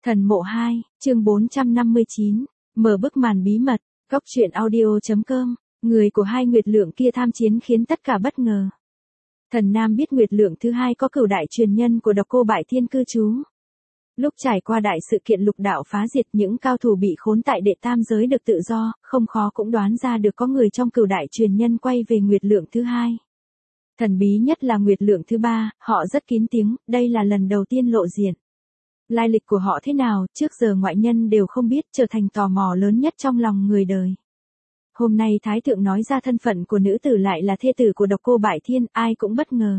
Thần mộ 2, chương 459, mở bức màn bí mật, góc truyện audio.com, người của hai Nguyệt Lượng kia tham chiến khiến tất cả bất ngờ. Thần Nam biết Nguyệt Lượng thứ hai có cửu đại truyền nhân của Độc Cô Bại Thiên cư trú. Lúc trải qua đại sự kiện lục đạo phá diệt, những cao thủ bị khốn tại đệ tam giới được tự do, không khó cũng đoán ra được có người trong cửu đại truyền nhân quay về Nguyệt Lượng thứ hai. Thần bí nhất là Nguyệt Lượng thứ ba, họ rất kín tiếng, đây là lần đầu tiên lộ diện. Lai lịch của họ thế nào, trước giờ ngoại nhân đều không biết, trở thành tò mò lớn nhất trong lòng người đời. Hôm nay Thái Thượng nói ra thân phận của nữ tử lại là thê tử của Độc Cô Bại Thiên, ai cũng bất ngờ.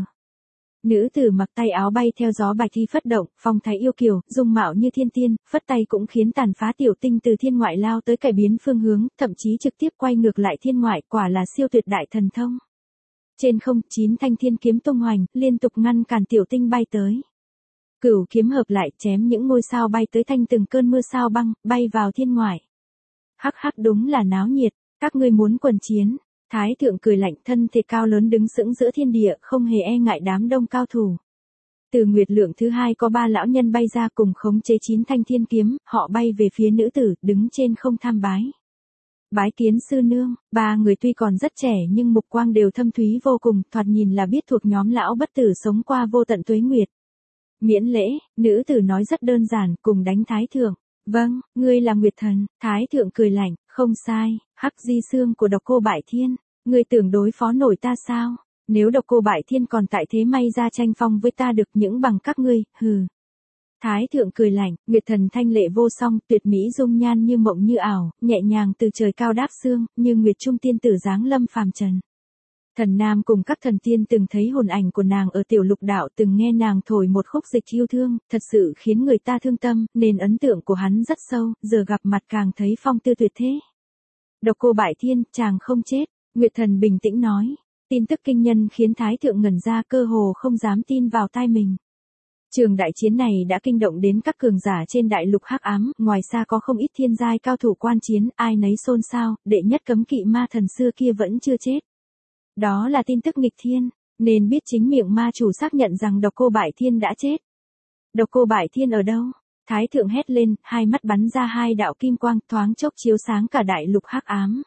Nữ tử mặc tay áo bay theo gió bạch thi phất động, phong thái yêu kiều, dung mạo như thiên tiên, phất tay cũng khiến tàn phá tiểu tinh từ thiên ngoại lao tới cải biến phương hướng, thậm chí trực tiếp quay ngược lại thiên ngoại, quả là siêu tuyệt đại thần thông. Trên không, 9 thanh thiên kiếm tung hoành, liên tục ngăn cản tiểu tinh bay tới. Cửu kiếm hợp lại, chém những ngôi sao bay tới thành từng cơn mưa sao băng, bay vào thiên ngoại. Hắc hắc, đúng là náo nhiệt, các ngươi muốn quần chiến. Thái Thượng cười lạnh, thân thể cao lớn đứng sững giữa thiên địa, không hề e ngại đám đông cao thủ. Từ Nguyệt Lượng thứ hai có 3 lão nhân bay ra cùng khống chế 9 thanh thiên kiếm, họ bay về phía nữ tử, đứng trên không tham bái. Bái kiến sư nương. 3 người tuy còn rất trẻ nhưng mục quang đều thâm thúy vô cùng, thoạt nhìn là biết thuộc nhóm lão bất tử sống qua vô tận tuế nguyệt. Miễn lễ, nữ tử nói rất đơn giản, cùng đánh Thái Thượng. Vâng, ngươi là Nguyệt Thần. Thái Thượng cười lạnh, không sai, Hắc Di Xương của Độc Cô Bại Thiên. Ngươi tưởng đối phó nổi ta sao? Nếu Độc Cô Bại Thiên còn tại thế may ra tranh phong với ta được những bằng các ngươi, hừ. Thái Thượng cười lạnh, Nguyệt Thần thanh lệ vô song, tuyệt mỹ dung nhan như mộng như ảo, nhẹ nhàng từ trời cao đáp sương, như Nguyệt Trung tiên tử giáng lâm phàm trần. Thần Nam cùng các thần tiên từng thấy hồn ảnh của nàng ở tiểu lục đạo, từng nghe nàng thổi một khúc dịch yêu thương, thật sự khiến người ta thương tâm, nên ấn tượng của hắn rất sâu, giờ gặp mặt càng thấy phong tư tuyệt thế. Độc Cô Bại Thiên, chàng không chết, Nguyệt Thần bình tĩnh nói. Tin tức kinh nhân khiến Thái Thượng ngẩn ra, cơ hồ không dám tin vào tai mình. Trường đại chiến này đã kinh động đến các cường giả trên đại lục hắc ám, ngoài xa có không ít thiên giai cao thủ quan chiến, ai nấy xôn xao, đệ nhất cấm kỵ ma thần xưa kia vẫn chưa chết. Đó là tin tức nghịch thiên, nên biết chính miệng ma chủ xác nhận rằng Độc Cô Bại Thiên đã chết. Độc Cô Bại Thiên ở đâu? Thái Thượng hét lên, hai mắt bắn ra 2 đạo kim quang, thoáng chốc chiếu sáng cả đại lục hắc ám.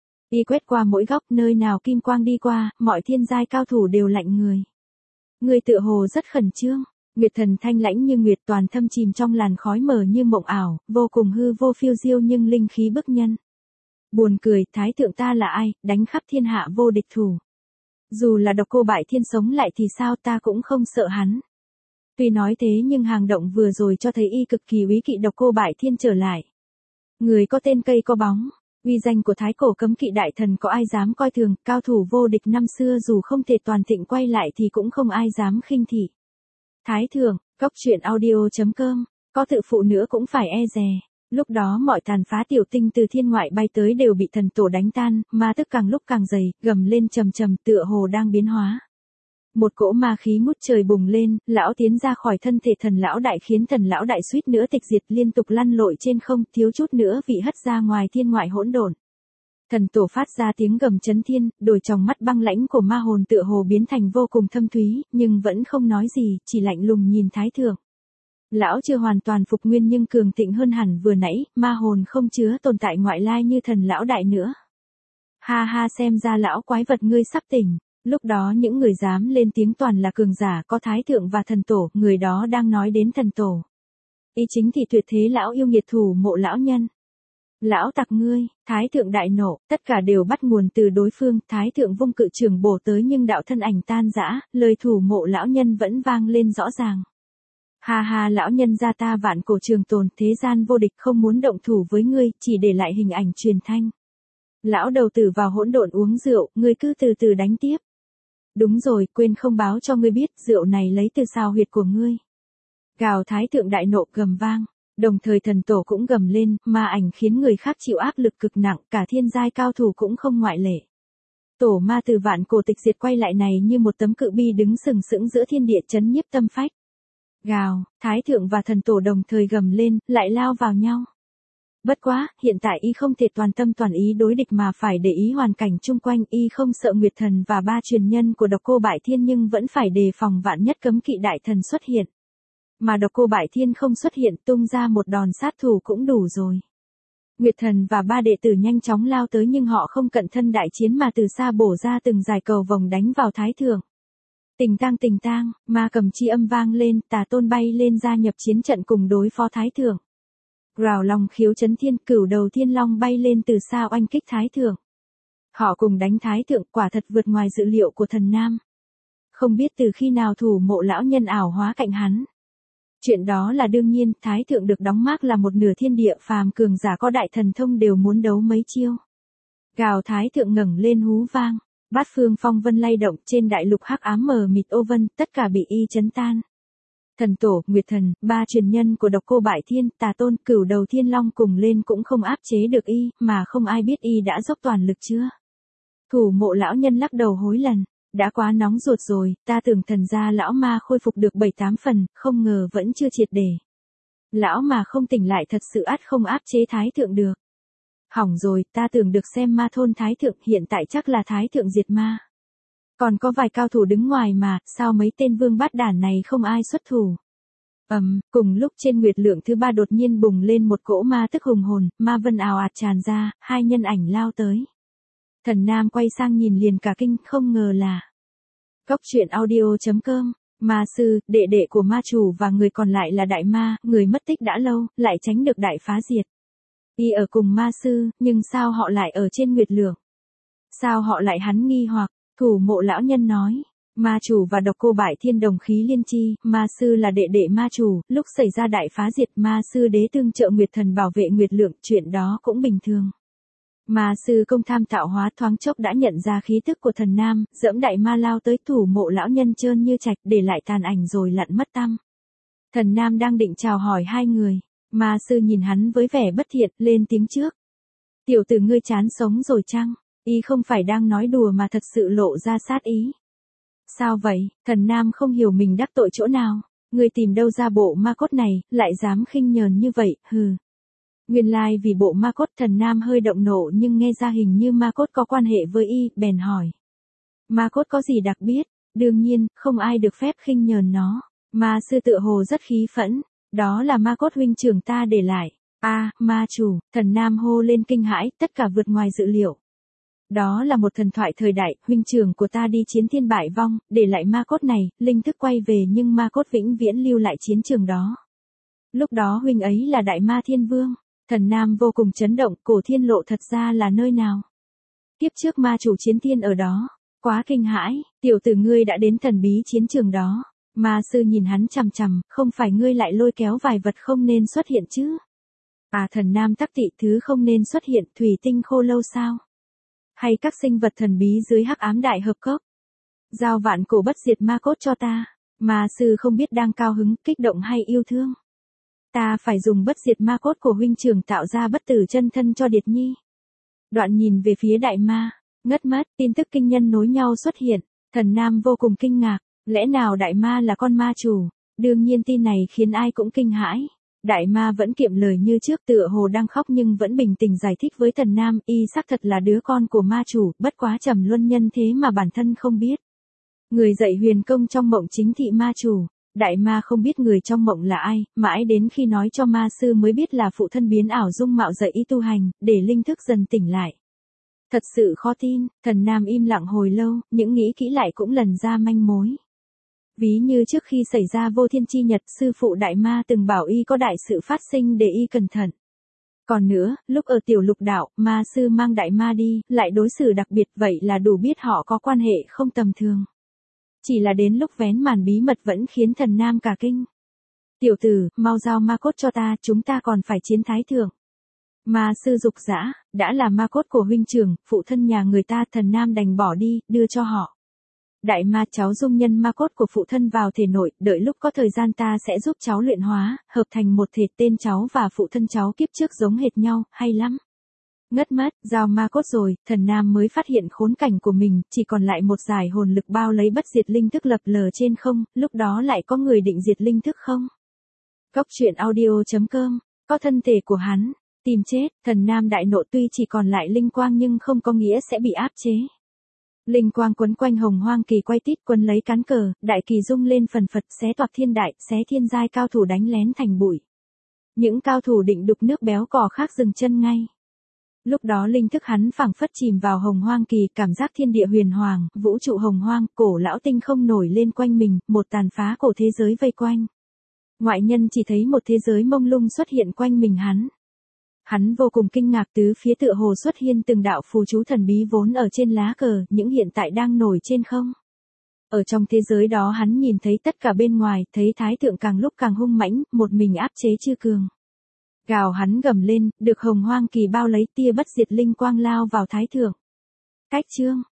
Y quét qua mỗi góc, nơi nào kim quang đi qua, mọi thiên giai cao thủ đều lạnh người. Người tựa hồ rất khẩn trương. Nguyệt Thần thanh lãnh như nguyệt, toàn thâm chìm trong làn khói mờ như mộng ảo, vô cùng hư vô phiêu diêu nhưng linh khí bức nhân. Buồn cười, Thái Thượng ta là ai, đánh khắp thiên hạ vô địch thủ. Dù là Độc Cô Bại Thiên sống lại thì sao, ta cũng không sợ hắn. Tuy nói thế nhưng hành động vừa rồi cho thấy y cực kỳ úy kỵ Độc Cô Bại Thiên trở lại. Người có tên cây có bóng, uy danh của thái cổ cấm kỵ đại thần có ai dám coi thường, cao thủ vô địch năm xưa dù không thể toàn thịnh quay lại thì cũng không ai dám khinh thị. Thái Thượng, góc truyện audio.com, có tự phụ nữa cũng phải e dè. Lúc đó mọi tàn phá tiểu tinh từ thiên ngoại bay tới đều bị thần tổ đánh tan, ma tức càng lúc càng dày, gầm lên trầm trầm tựa hồ đang biến hóa. Một cỗ ma khí ngút trời bùng lên, lão tiến ra khỏi thân thể thần lão đại khiến thần lão đại suýt nữa tịch diệt, liên tục lăn lội trên không, thiếu chút nữa bị hất ra ngoài thiên ngoại hỗn độn. Thần tổ phát ra tiếng gầm chấn thiên, đôi tròng mắt băng lãnh của ma hồn tựa hồ biến thành vô cùng thâm thúy, nhưng vẫn không nói gì, chỉ lạnh lùng nhìn Thái Thượng. Lão chưa hoàn toàn phục nguyên nhưng cường thịnh hơn hẳn vừa nãy, ma hồn không chứa tồn tại ngoại lai như thần lão đại nữa. Ha ha, xem ra lão quái vật ngươi sắp tỉnh. Lúc đó những người dám lên tiếng toàn là cường giả, có Thái Thượng và thần tổ, người đó đang nói đến thần tổ. Ý chính thì tuyệt thế lão yêu nghiệt thủ mộ lão nhân. Lão tặc ngươi, Thái Thượng đại nộ, tất cả đều bắt nguồn từ đối phương, Thái Thượng vung cự trường bổ tới nhưng đạo thân ảnh tan rã, lời thủ mộ lão nhân vẫn vang lên rõ ràng. Ha ha, lão nhân gia ta vạn cổ trường tồn, thế gian vô địch, không muốn động thủ với ngươi, chỉ để lại hình ảnh truyền thanh. Lão đầu tử vào hỗn độn uống rượu, ngươi cứ từ từ đánh tiếp. Đúng rồi, quên không báo cho ngươi biết, rượu này lấy từ sao huyệt của ngươi. Gào, Thái Thượng đại nộ gầm vang, đồng thời thần tổ cũng gầm lên, ma ảnh khiến người khác chịu áp lực cực nặng, cả thiên giai cao thủ cũng không ngoại lệ. Tổ ma từ vạn cổ tịch diệt quay lại này như một tấm cự bi đứng sừng sững giữa thiên địa chấn nhiếp tâm phách. Gào, Thái Thượng và thần tổ đồng thời gầm lên, lại lao vào nhau. Bất quá, hiện tại y không thể toàn tâm toàn ý đối địch mà phải để ý hoàn cảnh chung quanh, y không sợ Nguyệt Thần và 3 truyền nhân của Độc Cô Bại Thiên nhưng vẫn phải đề phòng vạn nhất cấm kỵ đại thần xuất hiện. Mà độc cô Bại Thiên không xuất hiện, tung ra một đòn sát thủ cũng đủ rồi. Nguyệt Thần và ba đệ tử nhanh chóng lao tới nhưng họ không cận thân đại chiến mà từ xa bổ ra từng dải cầu vồng đánh vào Thái Thượng. Tình tang, ma cầm chi âm vang lên, Tà Tôn bay lên gia nhập chiến trận cùng đối phó Thái Thượng. Rào Long khiếu chấn thiên, Cửu Đầu Thiên Long bay lên từ xa oanh kích Thái Thượng. Họ cùng đánh Thái Thượng, quả thật vượt ngoài dự liệu của Thần Nam. Không biết từ khi nào Thủ Mộ lão nhân ảo hóa cạnh hắn. Chuyện đó là đương nhiên, Thái Thượng được đóng mác là một nửa thiên địa phàm cường giả có đại thần thông đều muốn đấu mấy chiêu. Gào Thái Thượng ngẩng lên hú vang, bát phương phong vân lay động, trên đại lục hắc ám mờ mịt ô vân, tất cả bị y chấn tan. Thần Tổ, Nguyệt Thần, ba truyền nhân của độc cô Bại Thiên, Tà Tôn, Cửu Đầu Thiên Long cùng lên cũng không áp chế được y, mà không ai biết y đã dốc toàn lực chưa. Thủ Mộ lão nhân lắc đầu hối lần, đã quá nóng ruột rồi, ta tưởng thần gia lão ma khôi phục được 7-8 phần, không ngờ vẫn chưa triệt để. Lão mà không tỉnh lại thật sự ắt không áp chế Thái Thượng được. Hỏng rồi, ta tưởng được xem ma thôn Thái Thượng, hiện tại chắc là Thái Thượng diệt ma. Còn có vài cao thủ đứng ngoài mà, sao mấy tên vương bát đản này không ai xuất thủ. Cùng lúc trên nguyệt lượng thứ ba đột nhiên bùng lên một cỗ ma tức hùng hồn, ma vân ào ạt tràn ra, hai nhân ảnh lao tới. Thần Nam quay sang nhìn liền cả kinh, không ngờ là Cốc truyện audio.com. Ma sư, đệ đệ của ma chủ và người còn lại là đại ma, người mất tích đã lâu, lại tránh được đại phá diệt. Y ở cùng ma sư, nhưng sao họ lại ở trên nguyệt lượng? Sao họ lại hắn nghi hoặc, Thủ Mộ lão nhân nói. Ma chủ và độc cô Bại Thiên đồng khí liên chi, ma sư là đệ đệ ma chủ, lúc xảy ra đại phá diệt ma sư đế tương trợ Nguyệt Thần bảo vệ nguyệt lượng, chuyện đó cũng bình thường. Ma sư công tham tạo hóa thoáng chốc đã nhận ra khí tức của Thần Nam, dẫm đại ma lao tới Thủ Mộ lão nhân trơn như trạch, để lại tàn ảnh rồi lặn mất tăm. Thần Nam đang định chào hỏi hai người, ma sư nhìn hắn với vẻ bất thiện, lên tiếng trước. Tiểu tử ngươi chán sống rồi chăng? Y không phải đang nói đùa mà thật sự lộ ra sát ý. Sao vậy? Thần Nam không hiểu mình đắc tội chỗ nào. Ngươi tìm đâu ra bộ ma cốt này, lại dám khinh nhờn như vậy, hừ. Nguyên lai vì bộ ma cốt. Thần Nam hơi động nộ nhưng nghe ra hình như ma cốt có quan hệ với y, bèn hỏi. Ma cốt có gì đặc biệt? Đương nhiên, không ai được phép khinh nhờn nó. Ma sư tựa hồ rất khí phẫn. Đó là ma cốt huynh trưởng ta để lại. Ma chủ, Thần Nam hô lên kinh hãi, tất cả vượt ngoài dự liệu. Đó là một thần thoại thời đại, huynh trưởng của ta đi chiến thiên bại vong, để lại ma cốt này, linh thức quay về nhưng ma cốt vĩnh viễn lưu lại chiến trường đó. Lúc đó huynh ấy là đại ma thiên vương. Thần Nam vô cùng chấn động, cổ thiên lộ thật ra là nơi nào? Tiếp trước ma chủ chiến thiên ở đó. Quá kinh hãi, tiểu tử ngươi đã đến thần bí chiến trường đó. Ma sư nhìn hắn chằm chằm, không phải ngươi lại lôi kéo vài vật không nên xuất hiện chứ? Thần Nam tắc tị, thứ không nên xuất hiện, thủy tinh khô lâu sao? Hay các sinh vật thần bí dưới hắc ám đại hợp cốc? Giao vạn cổ bất diệt ma cốt cho ta. Ma sư không biết đang cao hứng, kích động hay yêu thương. Ta phải dùng bất diệt ma cốt của huynh trưởng tạo ra bất tử chân thân cho Điệt Nhi. Đoạn nhìn về phía đại ma, ngất mất, tin tức kinh nhân nối nhau xuất hiện. Thần Nam vô cùng kinh ngạc, lẽ nào đại ma là con ma chủ? Đương nhiên tin này khiến ai cũng kinh hãi. Đại ma vẫn kiệm lời như trước, tựa hồ đang khóc nhưng vẫn bình tĩnh giải thích với Thần Nam, y xác thật là đứa con của ma chủ, bất quá trầm luân nhân thế mà bản thân không biết. Người dạy huyền công trong mộng chính thị ma chủ. Đại ma không biết người trong mộng là ai, mãi đến khi nói cho ma sư mới biết là phụ thân biến ảo dung mạo dạy y tu hành, để linh thức dần tỉnh lại. Thật sự khó tin, Thần Nam im lặng hồi lâu, những nghĩ kỹ lại cũng lần ra manh mối. Ví như trước khi xảy ra vô thiên chi nhật, sư phụ đại ma từng bảo y có đại sự phát sinh để y cẩn thận. Còn nữa, lúc ở tiểu lục đạo, ma sư mang đại ma đi, lại đối xử đặc biệt, vậy là đủ biết họ có quan hệ không tầm thường. Chỉ là đến lúc vén màn bí mật vẫn khiến Thần Nam cả kinh. Tiểu tử, mau giao ma cốt cho ta, chúng ta còn phải chiến Thái Thượng. Ma sư dục dã, đã là ma cốt của huynh trưởng, phụ thân nhà người ta. Thần Nam đành bỏ đi, đưa cho họ. Đại ma, cháu dung nhân ma cốt của phụ thân vào thể nội, đợi lúc có thời gian ta sẽ giúp cháu luyện hóa, hợp thành một thể. Tên cháu và phụ thân cháu kiếp trước giống hệt nhau, hay lắm. Ngất mất, giao ma cốt rồi, Thần Nam mới phát hiện khốn cảnh của mình, chỉ còn lại một dải hồn lực bao lấy bất diệt linh thức lập lờ trên không, lúc đó lại có người định diệt linh thức không? Cốc truyện audio.com, có thân thể của hắn, tìm chết. Thần Nam đại nộ, tuy chỉ còn lại linh quang nhưng không có nghĩa sẽ bị áp chế. Linh quang quấn quanh hồng hoang kỳ quay tít quấn lấy cán cờ, đại kỳ rung lên phần phật xé toạc thiên đại, xé thiên giai cao thủ đánh lén thành bụi. Những cao thủ định đục nước béo cò khác dừng chân ngay. Lúc đó linh thức hắn phảng phất chìm vào hồng hoang kỳ, cảm giác thiên địa huyền hoàng, vũ trụ hồng hoang, cổ lão tinh không nổi lên quanh mình, một tàn phá cổ thế giới vây quanh. Ngoại nhân chỉ thấy một thế giới mông lung xuất hiện quanh mình hắn. Hắn vô cùng kinh ngạc, tứ phía tựa hồ xuất hiện từng đạo phù chú thần bí vốn ở trên lá cờ, những hiện tại đang nổi trên không. Ở trong thế giới đó hắn nhìn thấy tất cả bên ngoài, thấy thái thượng càng lúc càng hung mãnh, một mình áp chế chư cường. Gào hắn gầm lên, được hồng hoang kỳ bao lấy, tia bất diệt linh quang lao vào thái thượng. Cách chương